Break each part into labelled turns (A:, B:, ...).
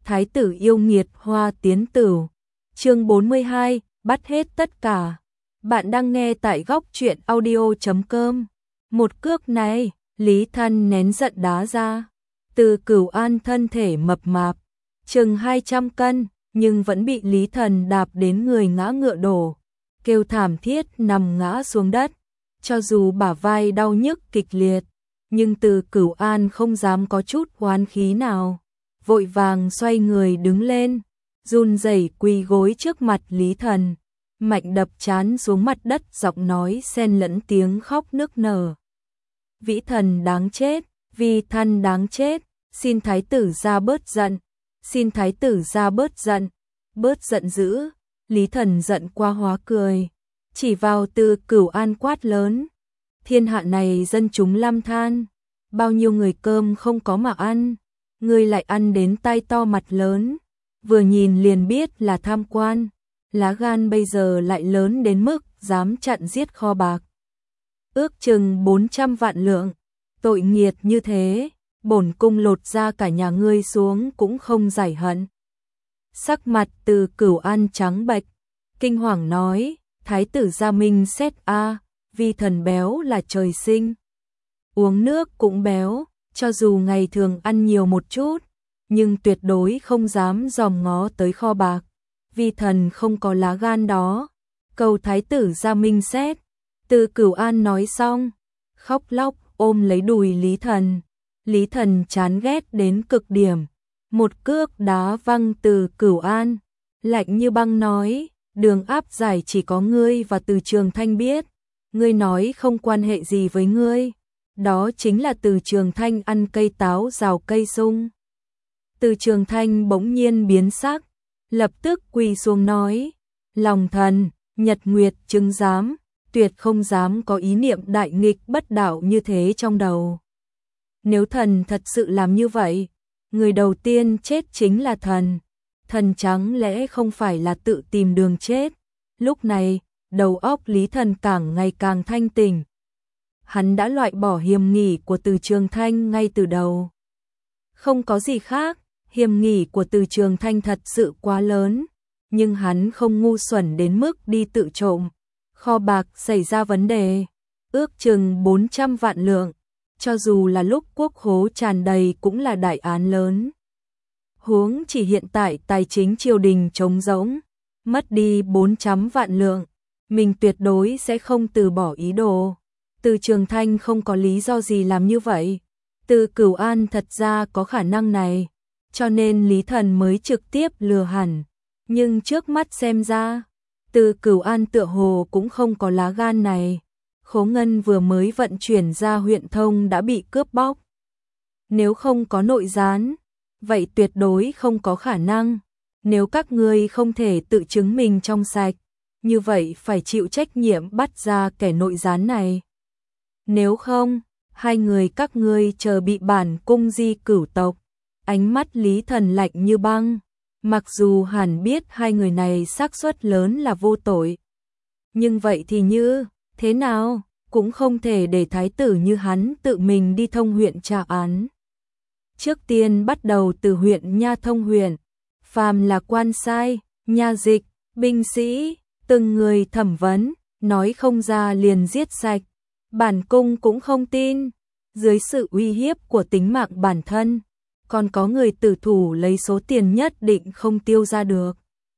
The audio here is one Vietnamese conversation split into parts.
A: Thái tử yêu nghiệt Hoa Tiến Tửu. Chương 42, bắt hết tất cả. Bạn đang nghe tại góc truyện audio.com. Một cước này, Lý Thân nén giận đá ra. Từ Cửu An thân thể mập mạp, chừng 200 cân, nhưng vẫn bị Lý Thần đạp đến người ngã ngựa đổ, kêu thảm thiết nằm ngã xuống đất. Cho dù bả vai đau nhức kịch liệt, nhưng Từ Cửu An không dám có chút oán khí nào, vội vàng xoay người đứng lên, run rẩy quỳ gối trước mặt Lý Thần, mạnh đập trán xuống mặt đất, giọng nói xen lẫn tiếng khóc nức nở. Vĩ Thần đáng chết, Vi Thân đáng chết, xin thái tử ra bớt giận, xin thái tử ra bớt giận, bớt giận dữ. Lý Thần giận qua hóa cười, chỉ vào Từ Cửu An quát lớn: thiên hạ này dân chúng lăm than, bao nhiêu người cơm không có mà ăn, ngươi lại ăn đến tai to mặt lớn, vừa nhìn liền biết là tham quan, lá gan bây giờ lại lớn đến mức dám chặn giết kho bạc, ước chừng 400 vạn lượng, tội nghiệt như thế, bổn cung lột ra cả nhà ngươi xuống cũng không giải hận. Sắc mặt Từ Cửu An trắng bệch, kinh hoàng nói: thái tử gia minh xét a, Vi Thần béo là trời sinh, uống nước cũng béo, cho dù ngày thường ăn nhiều một chút, nhưng tuyệt đối không dám dòm ngó tới kho bạc. Vi Thần không có lá gan đó, cầu thái tử gia minh xét. Từ Cửu An nói xong, khóc lóc ôm lấy đùi Lý Thần. Lý Thần chán ghét đến cực điểm, một cước đá văng Từ Cửu An, lạnh như băng nói: đường áp giải chỉ có ngươi và Từ Trường Thanh biết, ngươi nói không quan hệ gì với ngươi, đó chính là Từ Trường Thanh ăn cây táo rào cây sung. Từ Trường Thanh bỗng nhiên biến sắc, lập tức quỳ xuống nói: lòng thần, nhật nguyệt chứng giám, tuyệt không dám có ý niệm đại nghịch bất đạo như thế trong đầu. Nếu thần thật sự làm như vậy, người đầu tiên chết chính là thần. Thần chẳng lẽ không phải là tự tìm đường chết? Lúc này, đầu óc Lý Thần càng ngày càng thanh tỉnh. Hắn đã loại bỏ hiểm nghi của Từ Trường Thanh ngay từ đầu. Không có gì khác, hiểm nghi của Từ Trường Thanh thật sự quá lớn, nhưng hắn không ngu xuẩn đến mức đi tự trộm. Kho bạc xảy ra vấn đề, ước chừng 400 vạn lượng, cho dù là lúc quốc khố tràn đầy cũng là đại án lớn. Huống chỉ hiện tại tài chính triều đình trống rỗng, mất đi 400 vạn lượng, mình tuyệt đối sẽ không từ bỏ ý đồ. Từ Trường Thanh không có lý do gì làm như vậy. Từ Cửu An thật ra có khả năng này, cho nên Lý Thần mới trực tiếp lừa hẳn. Nhưng trước mắt xem ra, Từ Cửu An tựa hồ cũng không có lá gan này. Khố ngân vừa mới vận chuyển ra huyện thông đã bị cướp bóc. Nếu không có nội gián, vậy tuyệt đối không có khả năng. Nếu các ngươi không thể tự chứng minh trong sạch, như vậy phải chịu trách nhiệm bắt ra kẻ nội gián này. Nếu không, hai người các ngươi chờ bị bản cung di cửu tộc. Ánh mắt Lý Thần lạnh như băng, mặc dù hẳn biết hai người này xác suất lớn là vô tội. Nhưng vậy thì như thế nào, cũng không thể để thái tử như hắn tự mình đi thông huyện tra án. Trước tiên bắt đầu từ huyện Nha Thông huyện, phàm là quan sai, nha dịch, binh sĩ, từng người thẩm vấn, nói không ra liền giết sạch. Bản cung cũng không tin, dưới sự uy hiếp của tính mạng bản thân, còn có người tử thủ lấy số tiền nhất định không tiêu ra được.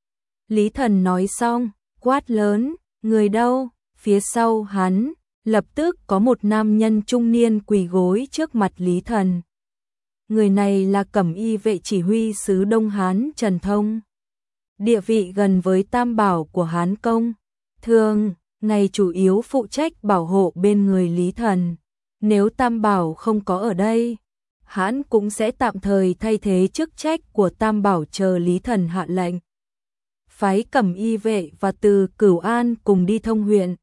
A: Lý Thần nói xong, quát lớn: người đâu? Phía sau hắn, lập tức có một nam nhân trung niên quỳ gối trước mặt Lý Thần. Người này là Cẩm Y vệ chỉ huy sứ Đông Hán Trần Thông, địa vị gần với Tam Bảo của Hán Công. Thường, ngày chủ yếu phụ trách bảo hộ bên người Lý Thần. Nếu Tam Bảo không có ở đây, hắn cũng sẽ tạm thời thay thế chức trách của Tam Bảo chờ Lý Thần hạ lệnh. Phái Cẩm Y vệ và Từ Cửu An cùng đi thông huyện,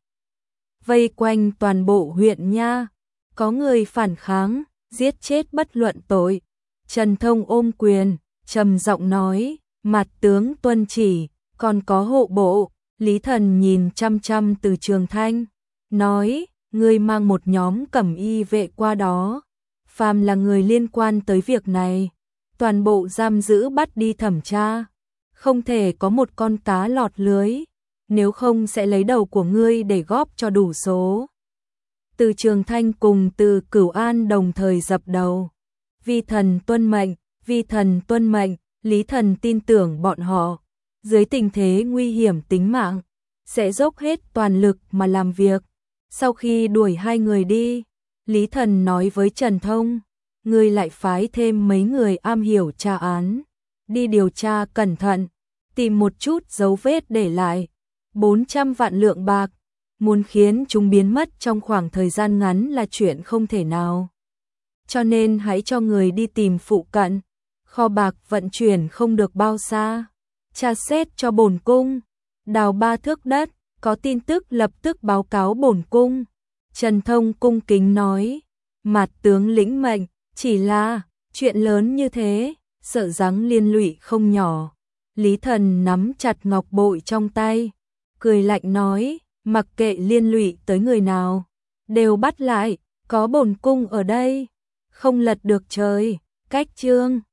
A: vây quanh toàn bộ huyện Nha. Có người phản kháng, giết chết bất luận tội. Trần Thông ôm quyền, trầm giọng nói: mặt tướng tuân chỉ. Còn có hộ bộ. Lý Thần nhìn chăm chăm Từ Trường Thanh, nói: ngươi mang một nhóm Cẩm Y vệ qua đó, phàm là người liên quan tới việc này, toàn bộ giam giữ bắt đi thẩm tra. Không thể có một con cá lọt lưới, nếu không sẽ lấy đầu của ngươi để góp cho đủ số. Từ Trường Thanh cùng Từ Cửu An đồng thời dập đầu. Vi thần tuân mệnh, vi thần tuân mệnh, Lý Thần tin tưởng bọn họ. Dưới tình thế nguy hiểm tính mạng, sẽ dốc hết toàn lực mà làm việc. Sau khi đuổi hai người đi, Lý Thần nói với Trần Thông, ngươi lại phái thêm mấy người am hiểu tra án, đi điều tra cẩn thận, tìm một chút dấu vết để lại. 400 vạn lượng bạc, muốn khiến chúng biến mất trong khoảng thời gian ngắn là chuyện không thể nào. Cho nên hãy cho người đi tìm phụ cận, kho bạc vận chuyển không được bao xa. Tra xét cho bổn cung, đào 3 thước đất, có tin tức lập tức báo cáo bổn cung. Trần Thông cung kính nói, Mạt tướng lĩnh mệnh, chỉ là chuyện lớn như thế, sợ rằng liên lụy không nhỏ. Lý Thần nắm chặt ngọc bội trong tay, cười lạnh nói, mặc kệ liên lụy tới người nào, đều bắt lại, có bổn cung ở đây, không lật được trời. Cách chương